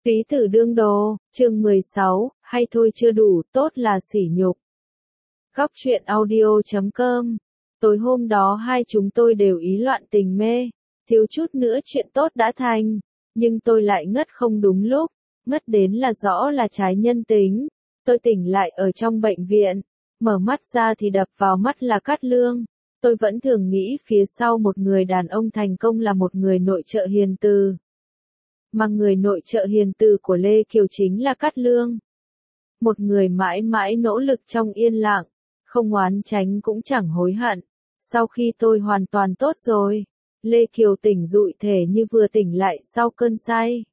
Túy tử đương đồ, chương 16, hay thôi chưa đủ, tốt là sỉ nhục. Góc truyện audio.com. Tối hôm đó hai chúng tôi đều ý loạn tình mê, thiếu chút nữa chuyện tốt đã thành, nhưng tôi lại ngất không đúng lúc, ngất đến là rõ là trái nhân tính. Tôi tỉnh lại ở trong bệnh viện, mở mắt ra thì đập vào mắt là Cát Lương. Tôi vẫn thường nghĩ phía sau một người đàn ông thành công là một người nội trợ hiền từ. Mà người nội trợ hiền từ của Lê Kiều chính là Cát Lương. Một người mãi mãi nỗ lực trong yên lặng, không oán tránh cũng chẳng hối hận. Sau khi tôi hoàn toàn tốt rồi, Lê Kiều tỉnh dụi thể như vừa tỉnh lại sau cơn say.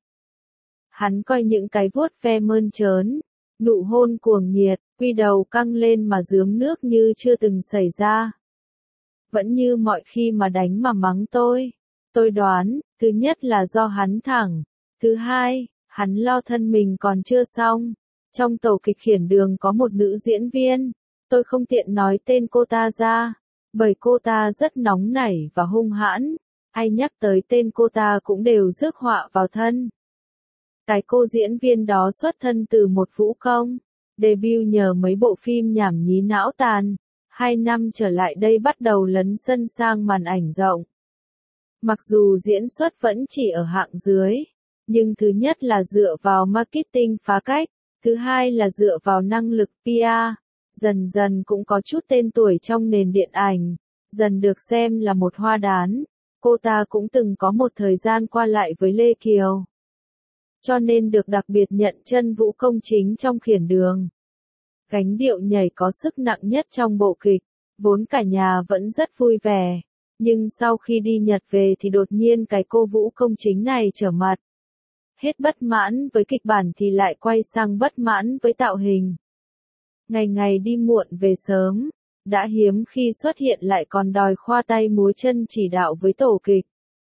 Hắn coi những cái vuốt ve mơn trớn, nụ hôn cuồng nhiệt, quy đầu căng lên mà rướm nước như chưa từng xảy ra. Vẫn như mọi khi mà đánh mà mắng tôi. Tôi đoán, thứ nhất là do hắn thẳng. Thứ hai, hắn lo thân mình còn chưa xong. Trong tổ kịch Khiển Đường có một nữ diễn viên. Tôi không tiện nói tên cô ta ra, bởi cô ta rất nóng nảy và hung hãn. Ai nhắc tới tên cô ta cũng đều rước họa vào thân. Cái cô diễn viên đó xuất thân từ một vũ công. Debut nhờ mấy bộ phim nhảm nhí não tàn. 2 năm trở lại đây bắt đầu lấn sân sang màn ảnh rộng. Mặc dù diễn xuất vẫn chỉ ở hạng dưới, nhưng thứ nhất là dựa vào marketing phá cách, thứ hai là dựa vào năng lực PR, dần dần cũng có chút tên tuổi trong nền điện ảnh, dần được xem là một hoa đán. Cô ta cũng từng có một thời gian qua lại với Lê Kiều, cho nên được đặc biệt nhận chân vũ công chính trong Khiển Đường. Gánh điệu nhảy có sức nặng nhất trong bộ kịch, vốn cả nhà vẫn rất vui vẻ, nhưng sau khi đi Nhật về thì đột nhiên cái cô vũ công chính này trở mặt. Hết bất mãn với kịch bản thì lại quay sang bất mãn với tạo hình. Ngày ngày đi muộn về sớm, đã hiếm khi xuất hiện lại còn đòi khoa tay múa chân chỉ đạo với tổ kịch.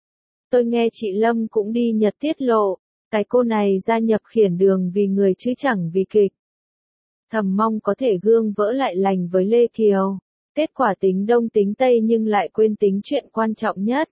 Tôi nghe chị Lâm cũng đi Nhật tiết lộ, cái cô này gia nhập Khiển Đường vì người chứ chẳng vì kịch. Thầm mong có thể gương vỡ lại lành với Lê Kiều. Kết quả tính đông tính tây nhưng lại quên tính chuyện quan trọng nhất.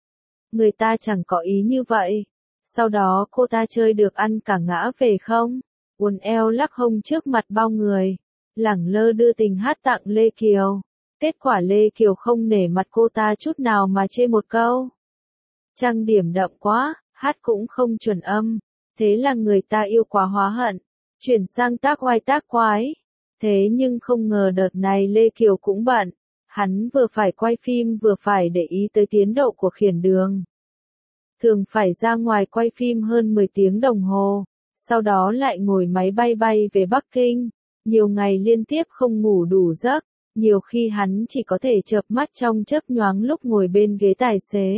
Người ta chẳng có ý như vậy. Sau đó cô ta chơi được ăn cả ngã về không? Uốn eo lắc hông trước mặt bao người. Lẳng lơ đưa tình hát tặng Lê Kiều. Kết quả Lê Kiều không nể mặt cô ta chút nào mà chê một câu. Trang điểm đậm quá, hát cũng không chuẩn âm. Thế là người ta yêu quá hóa hận. Chuyển sang tác oai tác quái. Thế nhưng không ngờ đợt này Lê Kiều cũng bận. Hắn vừa phải quay phim vừa phải để ý tới tiến độ của Khiển Đường. Thường phải ra ngoài quay phim hơn 10 tiếng đồng hồ. Sau đó lại ngồi máy bay bay về Bắc Kinh. Nhiều ngày liên tiếp không ngủ đủ giấc. Nhiều khi hắn chỉ có thể chợp mắt trong chớp nhoáng lúc ngồi bên ghế tài xế.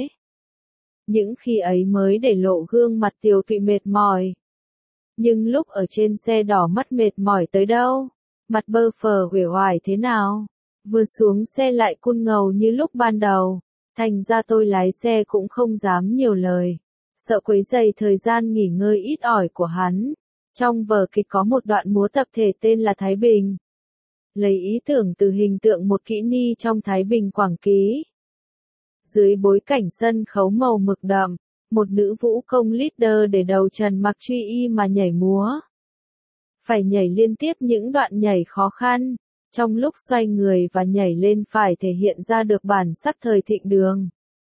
Những khi ấy mới để lộ gương mặt tiều tụy mệt mỏi. Nhưng lúc ở trên xe đỏ mắt mệt mỏi tới đâu, mặt bơ phờ uể oải thế nào, vừa xuống xe lại cun ngầu như lúc ban đầu, thành ra tôi lái xe cũng không dám nhiều lời, sợ quấy rầy thời gian nghỉ ngơi ít ỏi của hắn. Trong vở kịch có một đoạn múa tập thể tên là Thái Bình, lấy ý tưởng từ hình tượng một kỹ ni trong Thái Bình Quảng Ký. Dưới bối cảnh sân khấu màu mực đậm, một nữ vũ công leader để đầu trần mặc truy y mà nhảy múa. Phải nhảy liên tiếp những đoạn nhảy khó khăn, trong lúc xoay người và nhảy lên phải thể hiện ra được bản sắc thời thịnh đường.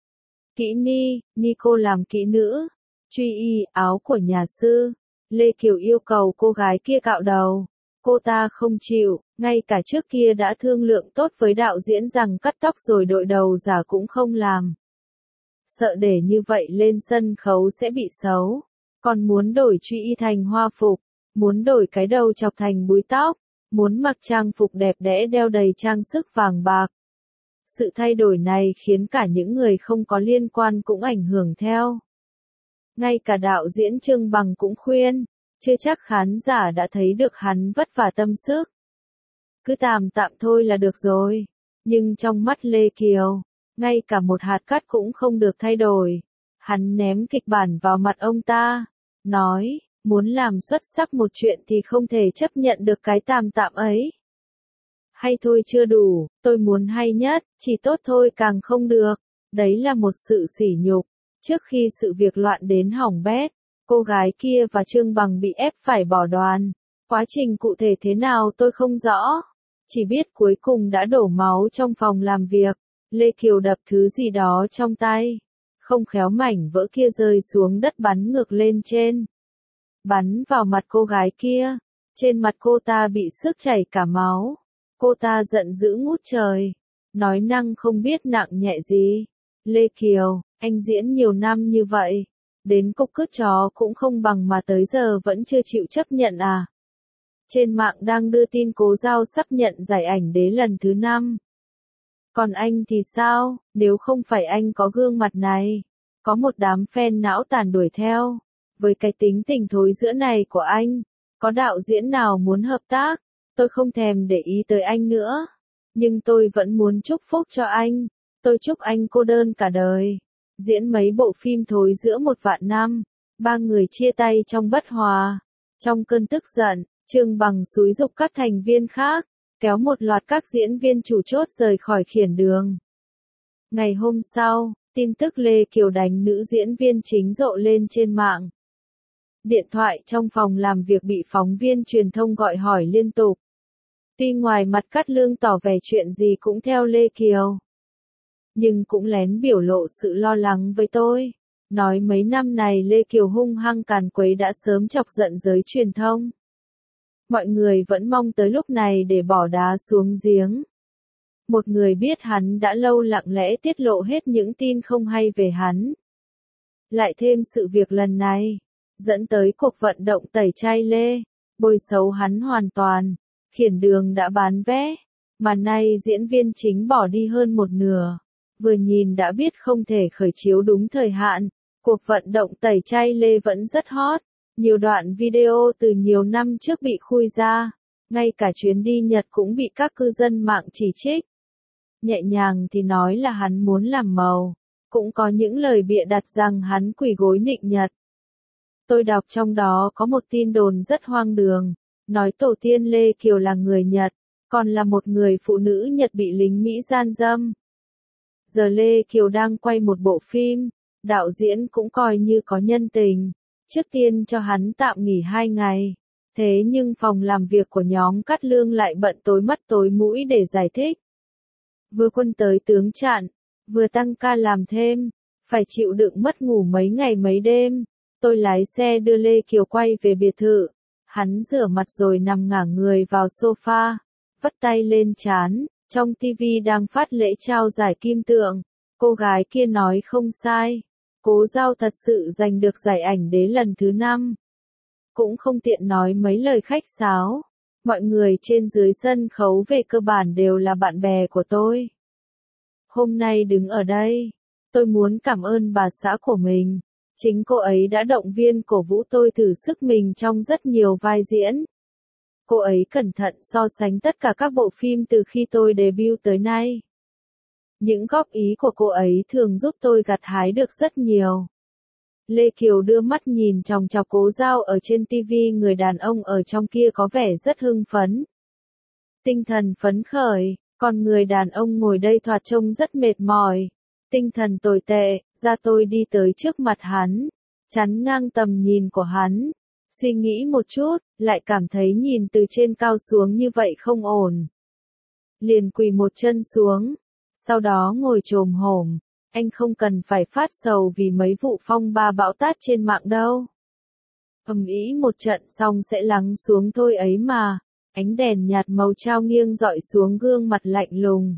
Kỹ ni, ni cô làm kỹ nữ, truy y, áo của nhà sư. Lê Kiều yêu cầu cô gái kia cạo đầu. Cô ta không chịu, ngay cả trước kia đã thương lượng tốt với đạo diễn rằng cắt tóc rồi đội đầu giả cũng không làm. Sợ để như vậy lên sân khấu sẽ bị xấu. Còn muốn đổi truy y thành hoa phục, muốn đổi cái đầu chọc thành búi tóc, muốn mặc trang phục đẹp đẽ đeo đầy trang sức vàng bạc. Sự thay đổi này khiến cả những người không có liên quan cũng ảnh hưởng theo. Ngay cả đạo diễn Trương Bằng cũng khuyên, chưa chắc khán giả đã thấy được hắn vất vả tâm sức. Cứ tạm tạm thôi là được rồi. Nhưng trong mắt Lê Kiều, ngay cả một hạt cát cũng không được thay đổi. Hắn ném kịch bản vào mặt ông ta, nói, muốn làm xuất sắc một chuyện thì không thể chấp nhận được cái tạm tạm ấy. Hay thôi chưa đủ, tôi muốn hay nhất, chỉ tốt thôi càng không được. Đấy là một sự sỉ nhục. Trước khi sự việc loạn đến hỏng bét, cô gái kia và Trương Bằng bị ép phải bỏ đoàn. Quá trình cụ thể thế nào tôi không rõ. Chỉ biết cuối cùng đã đổ máu trong phòng làm việc. Lê Kiều đập thứ gì đó trong tay. Không khéo mảnh vỡ kia rơi xuống đất bắn ngược lên trên. Bắn vào mặt cô gái kia. Trên mặt cô ta bị xước chảy cả máu. Cô ta giận dữ ngút trời. Nói năng không biết nặng nhẹ gì. Lê Kiều, anh diễn nhiều năm như vậy. Đến cục cứt chó cũng không bằng mà tới giờ vẫn chưa chịu chấp nhận à. Trên mạng đang đưa tin Cố Dao sắp nhận giải ảnh đế lần thứ 5. Còn anh thì sao, nếu không phải anh có gương mặt này, có một đám fan não tàn đuổi theo, với cái tính tình thối giữa này của anh, có đạo diễn nào muốn hợp tác, tôi không thèm để ý tới anh nữa, nhưng tôi vẫn muốn chúc phúc cho anh, tôi chúc anh cô đơn cả đời, diễn mấy bộ phim thối giữa 1.000.000 năm, 3 người chia tay trong bất hòa, trong cơn tức giận, Trương Bằng xúi giục các thành viên khác, kéo một loạt các diễn viên chủ chốt rời khỏi khiển đường. Ngày hôm sau, tin tức Lê Kiều đánh nữ diễn viên chính rộ lên trên mạng. Điện thoại trong phòng làm việc bị phóng viên truyền thông gọi hỏi liên tục. Tuy ngoài mặt Cát Lương tỏ vẻ chuyện gì cũng theo Lê Kiều, nhưng cũng lén biểu lộ sự lo lắng với tôi. Nói mấy năm này Lê Kiều hung hăng càn quấy đã sớm chọc giận giới truyền thông. Mọi người vẫn mong tới lúc này để bỏ đá xuống giếng. Một người biết hắn đã lâu lặng lẽ tiết lộ hết những tin không hay về hắn. Lại thêm sự việc lần này, dẫn tới cuộc vận động tẩy chay Lê, bôi xấu hắn hoàn toàn, khiển đường đã bán vé, mà nay diễn viên chính bỏ đi hơn một nửa. Vừa nhìn đã biết không thể khởi chiếu đúng thời hạn, cuộc vận động tẩy chay Lê vẫn rất hot. Nhiều đoạn video từ nhiều năm trước bị khui ra, ngay cả chuyến đi Nhật cũng bị các cư dân mạng chỉ trích. Nhẹ nhàng thì nói là hắn muốn làm màu, cũng có những lời bịa đặt rằng hắn quỳ gối nịnh Nhật. Tôi đọc trong đó có một tin đồn rất hoang đường, nói tổ tiên Lê Kiều là người Nhật, còn là một người phụ nữ Nhật bị lính Mỹ gian dâm. Giờ Lê Kiều đang quay một bộ phim, đạo diễn cũng coi như có nhân tình. Trước tiên cho hắn tạm nghỉ 2 ngày. Thế nhưng phòng làm việc của nhóm Cát Lương lại bận tối mắt tối mũi để giải thích. Vừa quân tới tướng chặn, vừa tăng ca làm thêm, phải chịu đựng mất ngủ mấy ngày mấy đêm. Tôi lái xe đưa Lê Kiều quay về biệt thự. Hắn rửa mặt rồi nằm ngả người vào sofa, vắt tay lên trán. Trong TV đang phát lễ trao giải kim tượng. Cô gái kia nói không sai. Cố Dao thật sự giành được giải ảnh đế lần thứ 5. Cũng không tiện nói mấy lời khách sáo. Mọi người trên dưới sân khấu về cơ bản đều là bạn bè của tôi. Hôm nay đứng ở đây, tôi muốn cảm ơn bà xã của mình. Chính cô ấy đã động viên cổ vũ tôi thử sức mình trong rất nhiều vai diễn. Cô ấy cẩn thận so sánh tất cả các bộ phim từ khi tôi debut tới nay. Những góp ý của cô ấy thường giúp tôi gặt hái được rất nhiều. Lê Kiều đưa mắt nhìn chòng chọc Cố Dao ở trên TV, người đàn ông ở trong kia có vẻ rất hưng phấn. Tinh thần phấn khởi, còn người đàn ông ngồi đây thoạt trông rất mệt mỏi. Tinh thần tồi tệ, ra tôi đi tới trước mặt hắn, chắn ngang tầm nhìn của hắn. Suy nghĩ một chút, lại cảm thấy nhìn từ trên cao xuống như vậy không ổn. Liền quỳ một chân xuống. Sau đó ngồi chồm hổm, anh không cần phải phát sầu vì mấy vụ phong ba bão táp trên mạng đâu. Ầm ĩ một trận xong sẽ lắng xuống thôi ấy mà. Ánh đèn nhạt màu trao nghiêng dọi xuống gương mặt lạnh lùng.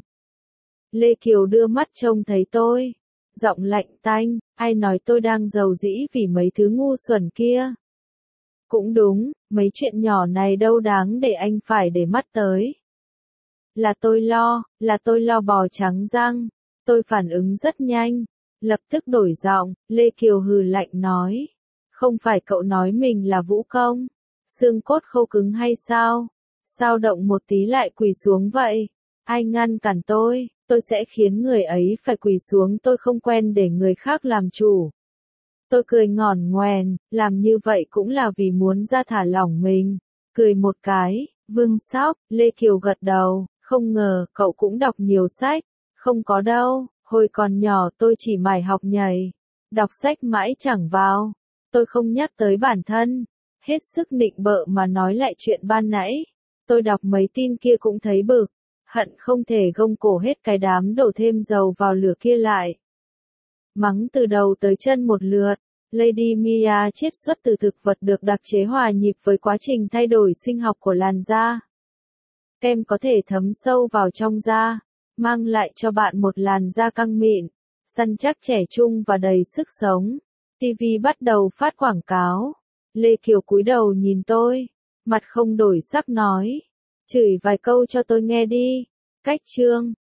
Lê Kiều đưa mắt trông thấy tôi, giọng lạnh tanh, ai nói tôi đang giàu dĩ vì mấy thứ ngu xuẩn kia. Cũng đúng, mấy chuyện nhỏ này đâu đáng để anh phải để mắt tới. Là tôi lo bò trắng răng. Tôi phản ứng rất nhanh, lập tức đổi giọng. Lê Kiều hừ lạnh nói. Không phải cậu nói mình là vũ công, xương cốt khô cứng hay sao? Sao động một tí lại quỳ xuống vậy? Ai ngăn cản tôi sẽ khiến người ấy phải quỳ xuống, tôi không quen để người khác làm chủ. Tôi cười ngỏn ngoèn, làm như vậy cũng là vì muốn ra thả lỏng mình. Cười một cái, Vương Sóc, Lê Kiều gật đầu. Không ngờ, cậu cũng đọc nhiều sách. Không có đâu, hồi còn nhỏ tôi chỉ mải học nhảy. Đọc sách mãi chẳng vào. Tôi không nhắc tới bản thân, hết sức nịnh bợ mà nói lại chuyện ban nãy. Tôi đọc mấy tin kia cũng thấy bực, hận không thể gông cổ hết cái đám đổ thêm dầu vào lửa kia lại. Mắng từ đầu tới chân một lượt, Lady Mia chiết xuất từ thực vật được đặc chế hòa nhịp với quá trình thay đổi sinh học của làn da. Kem có thể thấm sâu vào trong da, mang lại cho bạn một làn da căng mịn, săn chắc trẻ trung và đầy sức sống. TV bắt đầu phát quảng cáo. Lê Kiều cúi đầu nhìn tôi, mặt không đổi sắc nói. Chửi vài câu cho tôi nghe đi. Cách chương.